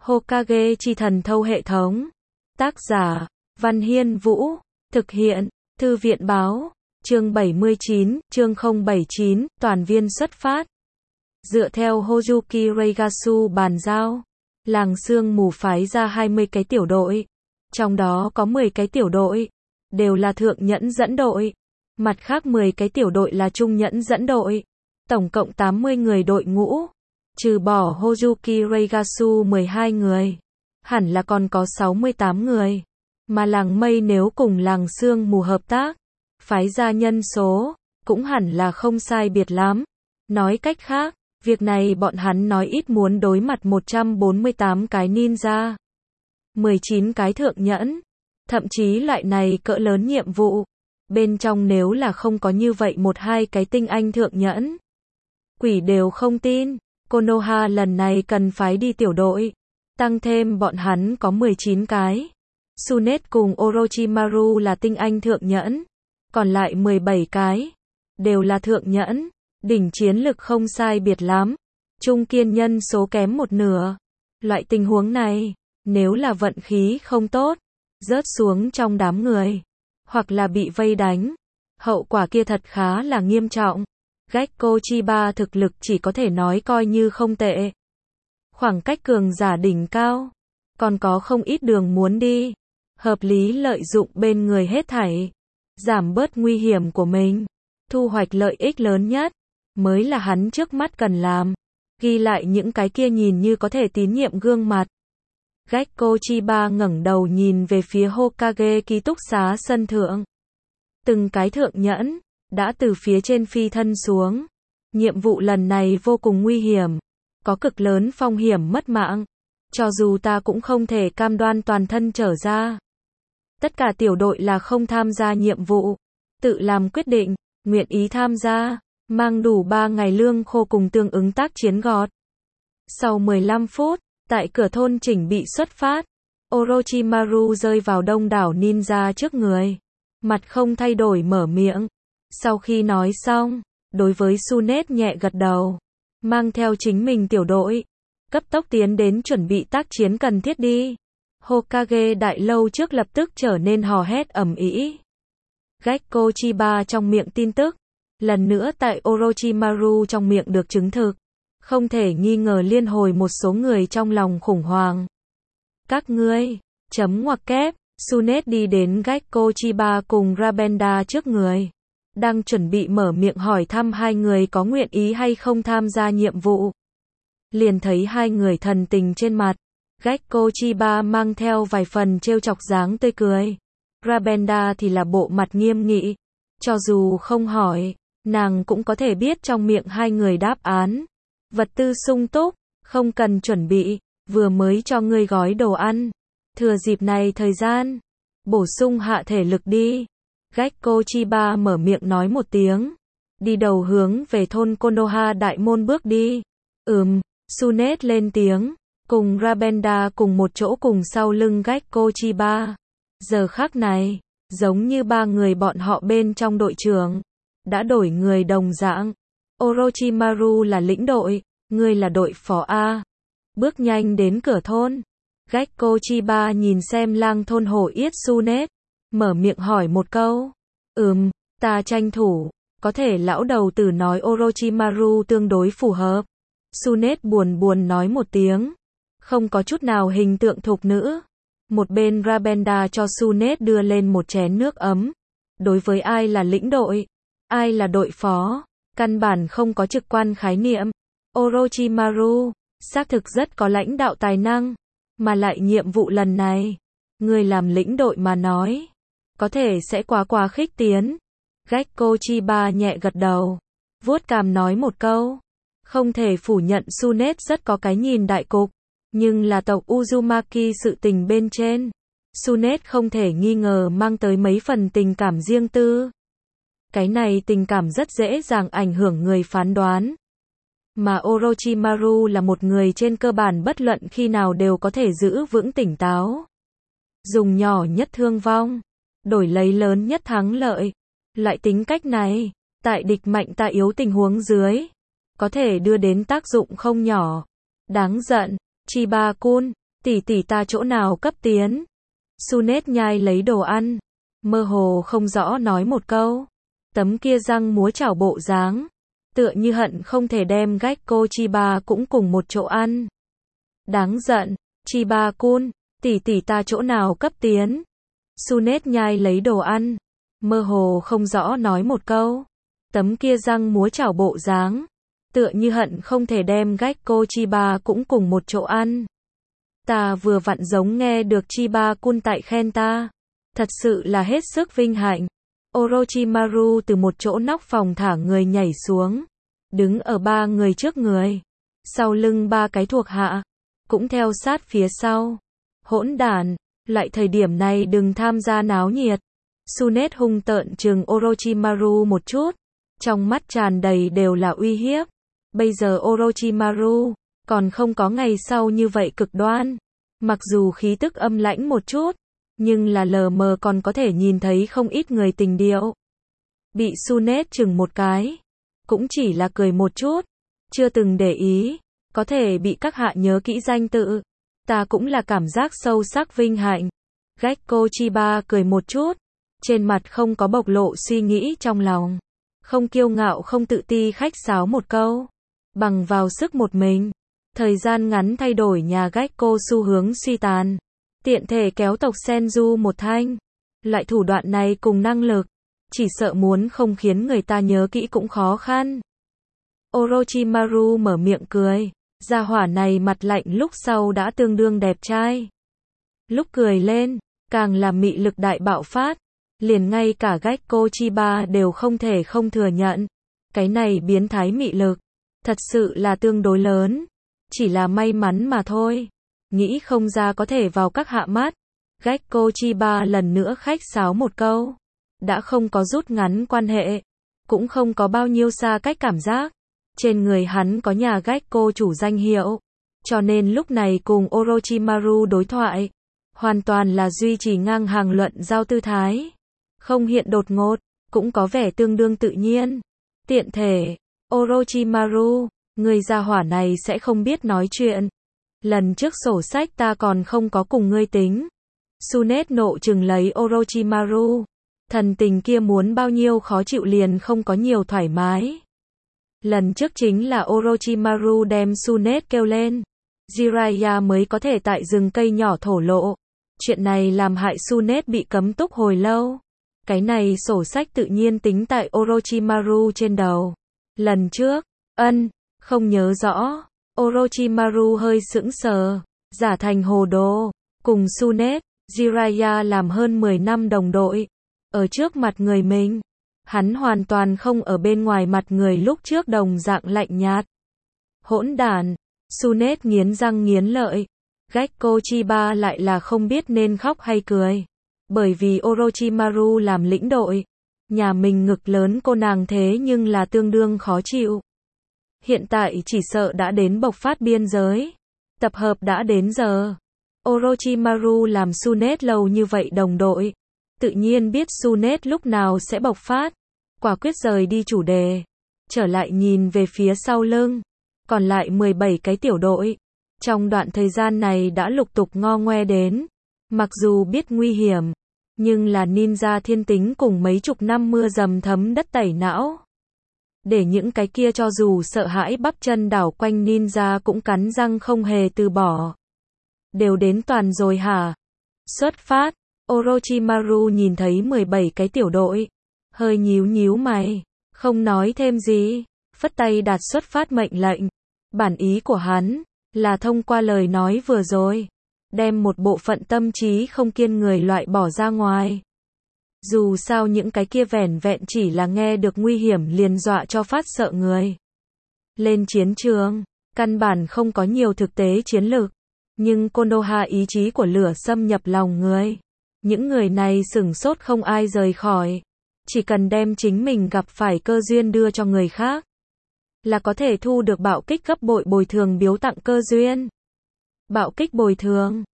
Hokage chi thần thâu hệ thống. Tác giả, Văn Hiên Vũ. Thực hiện, Thư viện Báo. Chương 79, chương 079, toàn viên xuất phát. Dựa theo Hozuki Reigatsu bàn giao, làng sương mù phái ra 20 cái tiểu đội. Trong đó có 10 cái tiểu đội, đều là thượng nhẫn dẫn đội. Mặt khác 10 cái tiểu đội là trung nhẫn dẫn đội. Tổng cộng 80 người đội ngũ. Trừ bỏ Hozuki Reigatsu 12 người. Hẳn là còn có 68 người. Mà làng mây nếu cùng làng sương mù hợp tác, phái ra nhân số, cũng hẳn là không sai biệt lắm. Nói cách khác, việc này bọn hắn nói ít muốn đối mặt 148 cái ninja, 19 cái thượng nhẫn, thậm chí loại này cỡ lớn nhiệm vụ. Bên trong nếu là không có như vậy một hai cái tinh anh thượng nhẫn, quỷ đều không tin. Konoha lần này cần phái đi tiểu đội, tăng thêm bọn hắn có 19 cái. Tsunade cùng Orochimaru là tinh anh thượng nhẫn, còn lại 17 cái đều là thượng nhẫn, đỉnh chiến lực không sai biệt lắm, trung kiên nhân số kém một nửa. Loại tình huống này, nếu là vận khí không tốt, rớt xuống trong đám người, hoặc là bị vây đánh, hậu quả kia thật khá là nghiêm trọng. Gekko Chiba thực lực chỉ có thể nói coi như không tệ. Khoảng cách cường giả đỉnh cao, còn có không ít đường muốn đi. Hợp lý lợi dụng bên người hết thảy, giảm bớt nguy hiểm của mình, thu hoạch lợi ích lớn nhất, mới là hắn trước mắt cần làm. Ghi lại những cái kia nhìn như có thể tín nhiệm gương mặt. Gekko Chiba ngẩng đầu nhìn về phía Hokage ký túc xá sân thượng. Từng cái thượng nhẫn đã từ phía trên phi thân xuống. Nhiệm vụ lần này vô cùng nguy hiểm, có cực lớn phong hiểm mất mạng. Cho dù ta cũng không thể cam đoan toàn thân trở ra. Tất cả tiểu đội là không tham gia nhiệm vụ, tự làm quyết định, nguyện ý tham gia, mang đủ 3 ngày lương khô cùng tương ứng tác chiến gọt. Sau 15 phút, tại cửa thôn chỉnh bị xuất phát, Orochimaru rơi vào đông đảo ninja trước người. Mặt không thay đổi mở miệng. Sau khi nói xong, đối với Tsunade nhẹ gật đầu, mang theo chính mình tiểu đội, cấp tốc tiến đến chuẩn bị tác chiến cần thiết đi. Hokage đại lâu trước lập tức trở nên hò hét ầm ĩ. Gekko Chiba trong miệng tin tức, lần nữa tại Orochimaru trong miệng được chứng thực, không thể nghi ngờ liên hồi một số người trong lòng khủng hoảng. Các ngươi, chấm ngoặc kép, Tsunade đi đến Gekko Chiba cùng Rabenda trước người, đang chuẩn bị mở miệng hỏi thăm hai người có nguyện ý hay không tham gia nhiệm vụ. Liền thấy hai người thần tình trên mặt. Gekko Chiba mang theo vài phần trêu chọc dáng tươi cười. Rabenda thì là bộ mặt nghiêm nghị. Cho dù không hỏi, nàng cũng có thể biết trong miệng hai người đáp án. Vật tư sung túc, không cần chuẩn bị, vừa mới cho ngươi gói đồ ăn. Thừa dịp này thời gian, bổ sung hạ thể lực đi. Gekko Chiba mở miệng nói một tiếng. Đi đầu hướng về thôn Konoha đại môn bước đi. Tsunade lên tiếng. Cùng Rabenda cùng một chỗ cùng sau lưng Gekko Chiba. Giờ khắc này, giống như ba người bọn họ bên trong đội trưởng, đã đổi người đồng dạng. Orochimaru là lĩnh đội, ngươi là đội phó A. Bước nhanh đến cửa thôn. Gekko Chiba nhìn xem lang thôn hổ yết Tsunade, mở miệng hỏi một câu. Ta tranh thủ, có thể lão đầu tử nói Orochimaru tương đối phù hợp. Tsunade buồn nói một tiếng. Không có chút nào hình tượng thục nữ. Một bên Rabenda cho Tsunade đưa lên một chén nước ấm. Đối với ai là lĩnh đội, ai là đội phó, căn bản không có trực quan khái niệm. Orochimaru, xác thực rất có lãnh đạo tài năng. Mà lại nhiệm vụ lần này, người làm lĩnh đội mà nói, có thể sẽ quá khích tiến. Gekko Chiba nhẹ gật đầu, vuốt cằm nói một câu. Không thể phủ nhận Tsunade rất có cái nhìn đại cục. Nhưng là tộc Uzumaki sự tình bên trên, Tsunade không thể nghi ngờ mang tới mấy phần tình cảm riêng tư. Cái này tình cảm rất dễ dàng ảnh hưởng người phán đoán. Mà Orochimaru là một người trên cơ bản bất luận khi nào đều có thể giữ vững tỉnh táo. Dùng nhỏ nhất thương vong, đổi lấy lớn nhất thắng lợi. Loại tính cách này, tại địch mạnh ta yếu tình huống dưới, có thể đưa đến tác dụng không nhỏ. Đáng giận. Chiba-kun, tỷ tỷ ta chỗ nào cấp tiến. Sunet nhai lấy đồ ăn, mơ hồ không rõ nói một câu. Tấm kia răng múa chảo bộ dáng, tựa như hận không thể đem Gekko Chiba cũng cùng một chỗ ăn. Đáng giận, Chiba-kun, tỷ tỷ ta chỗ nào cấp tiến. Sunet nhai lấy đồ ăn, mơ hồ không rõ nói một câu. Tấm kia răng múa chảo bộ dáng, tựa như hận không thể đem Gekko Chiba cũng cùng một chỗ ăn. Ta vừa vặn giống nghe được Chiba-kun tại khen ta. Thật sự là hết sức vinh hạnh. Orochimaru từ một chỗ nóc phòng thả người nhảy xuống, đứng ở ba người trước người. Sau lưng ba cái thuộc hạ, cũng theo sát phía sau. Hỗn đản, loại thời điểm này đừng tham gia náo nhiệt. Sunet hung tợn trừng Orochimaru một chút, trong mắt tràn đầy đều là uy hiếp. Bây giờ Orochimaru còn không có ngày sau như vậy cực đoan. Mặc dù khí tức âm lãnh một chút, nhưng là lờ mờ còn có thể nhìn thấy không ít người tình điệu. Bị Sunet chừng một cái, cũng chỉ là cười một chút, chưa từng để ý, có thể bị các hạ nhớ kỹ danh tự. Ta cũng là cảm giác sâu sắc vinh hạnh. Gekko Chiba cười một chút, trên mặt không có bộc lộ suy nghĩ trong lòng. Không kiêu ngạo không tự ti khách sáo một câu. Bằng vào sức một mình, thời gian ngắn thay đổi nhà Gekko xu hướng suy tàn. Tiện thể kéo tộc Senju một thanh. Loại thủ đoạn này cùng năng lực, chỉ sợ muốn không khiến người ta nhớ kỹ cũng khó khăn. Orochimaru mở miệng cười. Gia hỏa này mặt lạnh lúc sau đã tương đương đẹp trai. Lúc cười lên, càng là mị lực đại bạo phát. Liền ngay cả Gekko Chiba đều không thể không thừa nhận. Cái này biến thái mị lực, thật sự là tương đối lớn. Chỉ là may mắn mà thôi. Nghĩ không ra có thể vào các hạ mắt. Gekko Chiba lần nữa khách sáo một câu. Đã không có rút ngắn quan hệ, cũng không có bao nhiêu xa cách cảm giác. Trên người hắn có nhà Gekko chủ danh hiệu, cho nên lúc này cùng Orochimaru đối thoại, hoàn toàn là duy trì ngang hàng luận giao tư thái. Không hiện đột ngột, cũng có vẻ tương đương tự nhiên. Tiện thể, Orochimaru, người gia hỏa này sẽ không biết nói chuyện. Lần trước sổ sách ta còn không có cùng ngươi tính. Sunet nộ trừng lấy Orochimaru. Thần tình kia muốn bao nhiêu khó chịu liền không có nhiều thoải mái. Lần trước chính là Orochimaru đem Sunet kêu lên. Jiraiya mới có thể tại rừng cây nhỏ thổ lộ. Chuyện này làm hại Sunet bị cấm túc hồi lâu. Cái này sổ sách tự nhiên tính tại Orochimaru trên đầu. Lần trước, không nhớ rõ. Orochimaru hơi sững sờ, giả thành hồ đồ. Cùng Sunet, Jiraiya làm hơn 10 năm đồng đội. Ở trước mặt người mình, hắn hoàn toàn không ở bên ngoài mặt người lúc trước đồng dạng lạnh nhạt. Hỗn đản, Sunet nghiến răng nghiến lợi. Gekko Chiba lại là không biết nên khóc hay cười. Bởi vì Orochimaru làm lĩnh đội, nhà mình ngực lớn cô nàng thế nhưng là tương đương khó chịu. Hiện tại chỉ sợ đã đến bộc phát biên giới. Tập hợp đã đến giờ. Orochimaru làm Sunet lâu như vậy đồng đội. Tự nhiên biết Sunet lúc nào sẽ bộc phát. Quả quyết rời đi chủ đề. Trở lại nhìn về phía sau lưng. Còn lại 17 cái tiểu đội. Trong đoạn thời gian này đã lục tục ngo ngoe đến. Mặc dù biết nguy hiểm, nhưng là ninja thiên tính cùng mấy chục năm mưa dầm thấm đất tẩy não. Để những cái kia cho dù sợ hãi bắp chân đảo quanh ninja cũng cắn răng không hề từ bỏ. Đều đến toàn rồi hả? Xuất phát. Orochimaru nhìn thấy 17 cái tiểu đội, hơi nhíu nhíu mày, không nói thêm gì, phất tay đạt xuất phát mệnh lệnh. Bản ý của hắn là thông qua lời nói vừa rồi, đem một bộ phận tâm trí không kiên người loại bỏ ra ngoài. Dù sao những cái kia vẻn vẹn chỉ là nghe được nguy hiểm liền dọa cho phát sợ người. Lên chiến trường, căn bản không có nhiều thực tế chiến lược, nhưng Konoha ý chí của lửa xâm nhập lòng người. Những người này sửng sốt không ai rời khỏi. Chỉ cần đem chính mình gặp phải cơ duyên đưa cho người khác, là có thể thu được bạo kích gấp bội bồi thường biếu tặng cơ duyên. Bạo kích bồi thường,